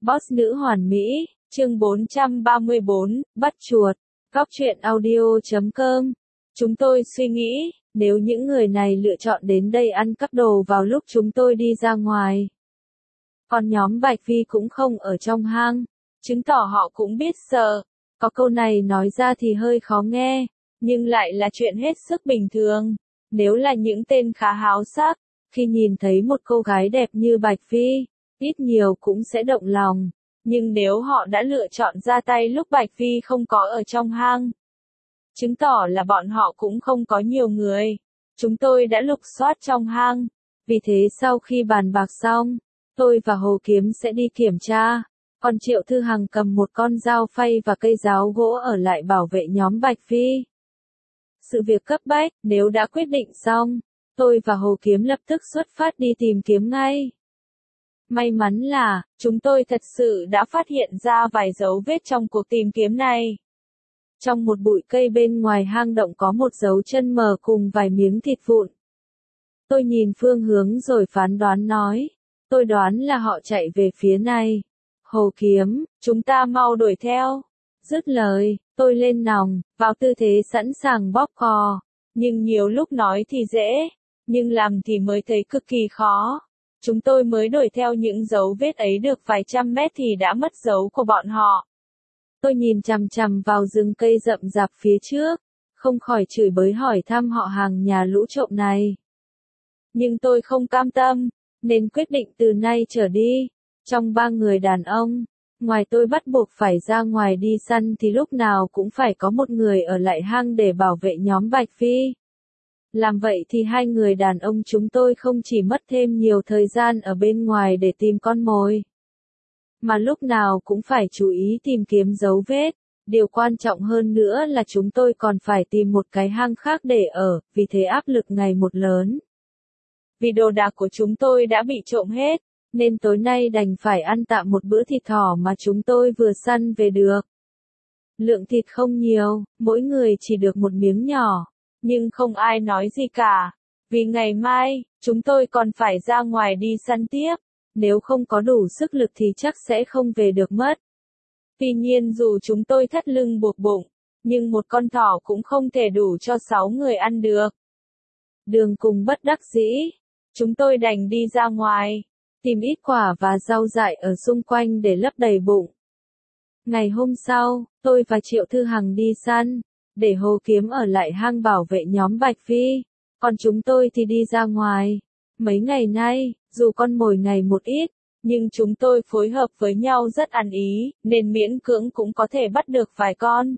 Boss nữ hoàn mỹ, chương 434, bắt chuột, góc truyện audio.com. Chúng tôi suy nghĩ, nếu những người này lựa chọn đến đây ăn cắp đồ vào lúc chúng tôi đi ra ngoài. Còn nhóm Bạch Vi cũng không ở trong hang, chứng tỏ họ cũng biết sợ. Có câu này nói ra thì hơi khó nghe, nhưng lại là chuyện hết sức bình thường. Nếu là những tên khá háo sắc, khi nhìn thấy một cô gái đẹp như Bạch Vi, ít nhiều cũng sẽ động lòng. Nhưng nếu họ đã lựa chọn ra tay lúc Bạch Vi không có ở trong hang, chứng tỏ là bọn họ cũng không có nhiều người. Chúng tôi đã lục soát trong hang. Vì thế sau khi bàn bạc xong, tôi và Hồ Kiếm sẽ đi kiểm tra. Còn Triệu Thư Hằng cầm một con dao phay và cây giáo gỗ ở lại bảo vệ nhóm Bạch Vi. Sự việc cấp bách, nếu đã quyết định xong, tôi và Hồ Kiếm lập tức xuất phát đi tìm kiếm ngay. May mắn là, chúng tôi thật sự đã phát hiện ra vài dấu vết trong cuộc tìm kiếm này. Trong một bụi cây bên ngoài hang động có một dấu chân mờ cùng vài miếng thịt vụn. Tôi nhìn phương hướng rồi phán đoán nói, tôi đoán là họ chạy về phía này. Hồ Kiếm, chúng ta mau đuổi theo. Dứt lời, tôi lên nòng, vào tư thế sẵn sàng bóp cò. Nhưng nhiều lúc nói thì dễ, nhưng làm thì mới thấy cực kỳ khó. Chúng tôi mới đuổi theo những dấu vết ấy được vài trăm mét thì đã mất dấu của bọn họ. Tôi nhìn chằm chằm vào rừng cây rậm rạp phía trước, không khỏi chửi bới hỏi thăm họ hàng nhà lũ trộm này. Nhưng tôi không cam tâm, nên quyết định từ nay trở đi, trong 3 người đàn ông, ngoài tôi bắt buộc phải ra ngoài đi săn thì lúc nào cũng phải có một người ở lại hang để bảo vệ nhóm Bạch Vi. Làm vậy thì 2 người đàn ông chúng tôi không chỉ mất thêm nhiều thời gian ở bên ngoài để tìm con mồi, mà lúc nào cũng phải chú ý tìm kiếm dấu vết. Điều quan trọng hơn nữa là chúng tôi còn phải tìm một cái hang khác để ở, vì thế áp lực ngày một lớn. Vì đồ đạc của chúng tôi đã bị trộm hết, nên tối nay đành phải ăn tạm một bữa thịt thỏ mà chúng tôi vừa săn về được. Lượng thịt không nhiều, mỗi người chỉ được một miếng nhỏ, nhưng không ai nói gì cả, vì ngày mai, chúng tôi còn phải ra ngoài đi săn tiếp, nếu không có đủ sức lực thì chắc sẽ không về được mất. Tuy nhiên dù chúng tôi thắt lưng buộc bụng, nhưng một con thỏ cũng không thể đủ cho 6 người ăn được. Đường cùng bất đắc dĩ, chúng tôi đành đi ra ngoài, tìm ít quả và rau dại ở xung quanh để lấp đầy bụng. Ngày hôm sau, tôi và Triệu Thư Hằng đi săn, để Hồ Kiếm ở lại hang bảo vệ nhóm Bạch Vi, còn chúng tôi thì đi ra ngoài. Mấy ngày nay, dù con mồi ngày một ít, nhưng chúng tôi phối hợp với nhau rất ăn ý, nên miễn cưỡng cũng có thể bắt được vài con.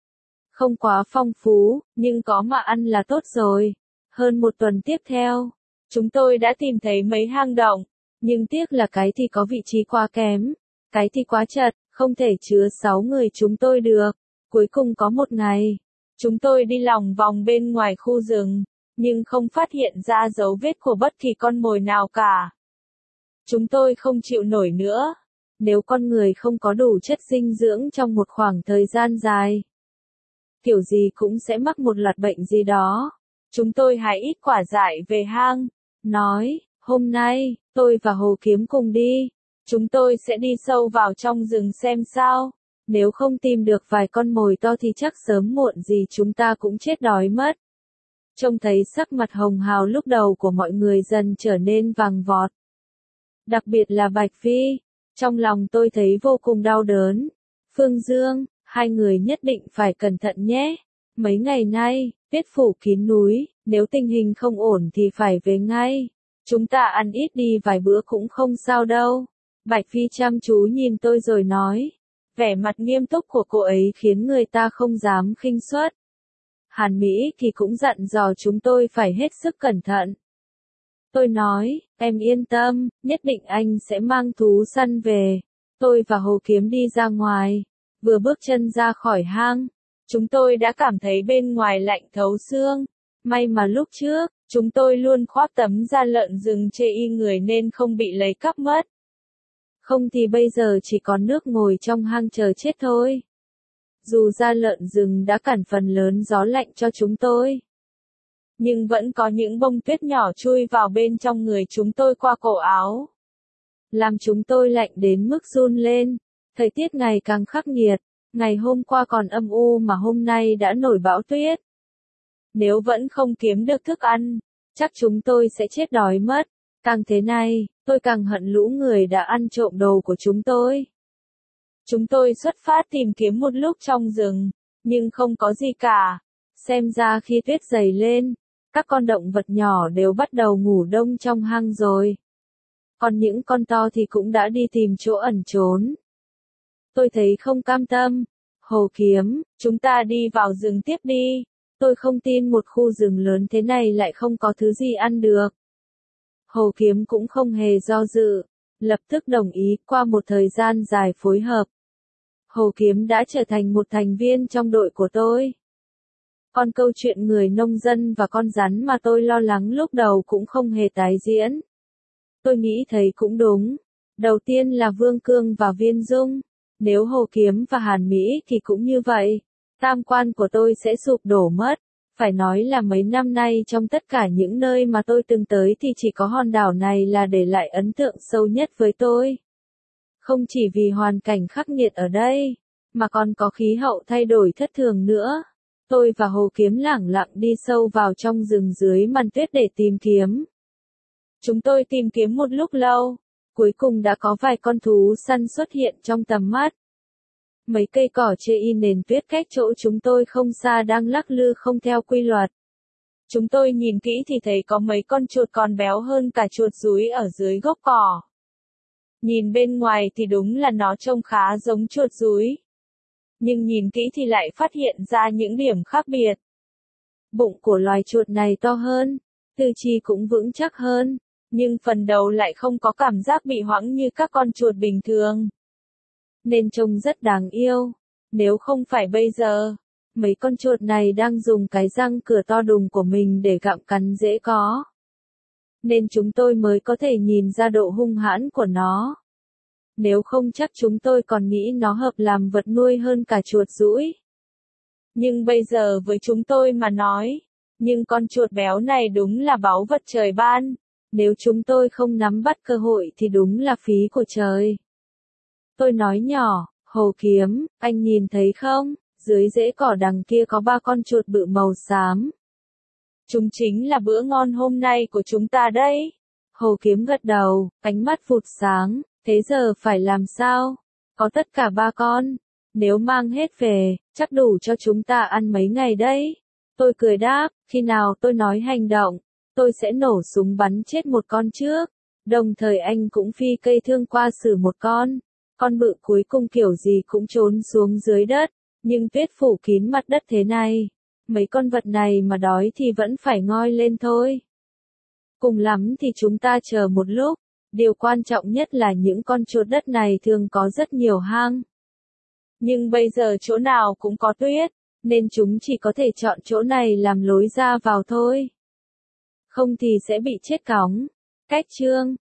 Không quá phong phú, nhưng có mà ăn là tốt rồi. Hơn một tuần tiếp theo, chúng tôi đã tìm thấy mấy hang động, nhưng tiếc là cái thì có vị trí quá kém, cái thì quá chật, không thể chứa 6 người chúng tôi được. Cuối cùng có một ngày, chúng tôi đi lòng vòng bên ngoài khu rừng, nhưng không phát hiện ra dấu vết của bất kỳ con mồi nào cả. Chúng tôi không chịu nổi nữa. Nếu con người không có đủ chất dinh dưỡng trong một khoảng thời gian dài, kiểu gì cũng sẽ mắc một loạt bệnh gì đó. Chúng tôi hái ít quả dại về hang, nói, hôm nay, tôi và Hồ Kiếm cùng đi. Chúng tôi sẽ đi sâu vào trong rừng xem sao. Nếu không tìm được vài con mồi to thì chắc sớm muộn gì chúng ta cũng chết đói mất. Trông thấy sắc mặt hồng hào lúc đầu của mọi người dần trở nên vàng vọt. Đặc biệt là Bạch Vi, trong lòng tôi thấy vô cùng đau đớn. Phương Dương, 2 người nhất định phải cẩn thận nhé. Mấy ngày nay, tuyết phủ kín núi, nếu tình hình không ổn thì phải về ngay. Chúng ta ăn ít đi vài bữa cũng không sao đâu. Bạch Vi chăm chú nhìn tôi rồi nói. Vẻ mặt nghiêm túc của cô ấy khiến người ta không dám khinh suất. Hàn Mỹ thì cũng dặn dò chúng tôi phải hết sức cẩn thận. Tôi nói, em yên tâm, nhất định anh sẽ mang thú săn về. Tôi và Hồ Kiếm đi ra ngoài, vừa bước chân ra khỏi hang, chúng tôi đã cảm thấy bên ngoài lạnh thấu xương. May mà lúc trước, chúng tôi luôn khoác tấm da lợn rừng chê y người nên không bị lấy cắp mất. Không thì bây giờ chỉ còn nước ngồi trong hang chờ chết thôi. Dù da lợn rừng đã cản phần lớn gió lạnh cho chúng tôi, nhưng vẫn có những bông tuyết nhỏ chui vào bên trong người chúng tôi qua cổ áo. làm chúng tôi lạnh đến mức run lên. Thời tiết ngày càng khắc nghiệt, ngày hôm qua còn âm u mà hôm nay đã nổi bão tuyết. Nếu vẫn không kiếm được thức ăn, chắc chúng tôi sẽ chết đói mất. Càng thế này, tôi càng hận lũ người đã ăn trộm đồ của chúng tôi. Chúng tôi xuất phát tìm kiếm một lúc trong rừng, nhưng không có gì cả. Xem ra khi tuyết dày lên, các con động vật nhỏ đều bắt đầu ngủ đông trong hang rồi. Còn những con to thì cũng đã đi tìm chỗ ẩn trốn. Tôi thấy không cam tâm. Hồ Kiếm, chúng ta đi vào rừng tiếp đi. Tôi không tin một khu rừng lớn thế này lại không có thứ gì ăn được. Hồ Kiếm cũng không hề do dự, lập tức đồng ý. Qua một thời gian dài phối hợp, Hồ Kiếm đã trở thành một thành viên trong đội của tôi. Còn câu chuyện người nông dân và con rắn mà tôi lo lắng lúc đầu cũng không hề tái diễn. Tôi nghĩ thấy cũng đúng. Đầu tiên là Vương Cương và Viên Dung. Nếu Hồ Kiếm và Hàn Mỹ thì cũng như vậy. Tam quan của tôi sẽ sụp đổ mất. Phải nói là mấy năm nay trong tất cả những nơi mà tôi từng tới thì chỉ có hòn đảo này là để lại ấn tượng sâu nhất với tôi. Không chỉ vì hoàn cảnh khắc nghiệt ở đây, mà còn có khí hậu thay đổi thất thường nữa. Tôi và Hồ Kiếm lẳng lặng đi sâu vào trong rừng dưới màn tuyết để tìm kiếm. Chúng tôi tìm kiếm một lúc lâu, cuối cùng đã có vài con thú săn xuất hiện trong tầm mắt. Mấy cây cỏ trên nền tuyết cách chỗ chúng tôi không xa đang lắc lư không theo quy luật. Chúng tôi nhìn kỹ thì thấy có mấy con chuột còn béo hơn cả chuột rúi ở dưới gốc cỏ. Nhìn bên ngoài thì đúng là nó trông khá giống chuột rúi. Nhưng nhìn kỹ thì lại phát hiện ra những điểm khác biệt. Bụng của loài chuột này to hơn, tư chi cũng vững chắc hơn, nhưng phần đầu lại không có cảm giác bị hoãng như các con chuột bình thường. Nên trông rất đáng yêu. Nếu không phải bây giờ, mấy con chuột này đang dùng cái răng cửa to đùng của mình để gặm cắn rễ có. Nên chúng tôi mới có thể nhìn ra độ hung hãn của nó. Nếu không chắc chúng tôi còn nghĩ nó hợp làm vật nuôi hơn cả chuột rũi. Nhưng bây giờ với chúng tôi mà nói, nhưng con chuột béo này đúng là báu vật trời ban. Nếu chúng tôi không nắm bắt cơ hội thì đúng là phí của trời. Tôi nói nhỏ, Hồ Kiếm, anh nhìn thấy không, dưới rễ cỏ đằng kia có 3 con chuột bự màu xám. Chúng chính là bữa ngon hôm nay của chúng ta đấy. Hồ Kiếm gật đầu, ánh mắt vụt sáng, thế giờ phải làm sao? Có tất cả 3 con. Nếu mang hết về, chắc đủ cho chúng ta ăn mấy ngày đấy. Tôi cười đáp, khi nào tôi nói hành động, tôi sẽ nổ súng bắn chết một con trước. Đồng thời anh cũng phi cây thương qua xử một con. Con bự cuối cùng kiểu gì cũng trốn xuống dưới đất, nhưng tuyết phủ kín mặt đất thế này. Mấy con vật này mà đói thì vẫn phải ngoi lên thôi. Cùng lắm thì chúng ta chờ một lúc. Điều quan trọng nhất là những con chuột đất này thường có rất nhiều hang. Nhưng bây giờ chỗ nào cũng có tuyết, nên chúng chỉ có thể chọn chỗ này làm lối ra vào thôi. Không thì sẽ bị chết cóng. Cách chương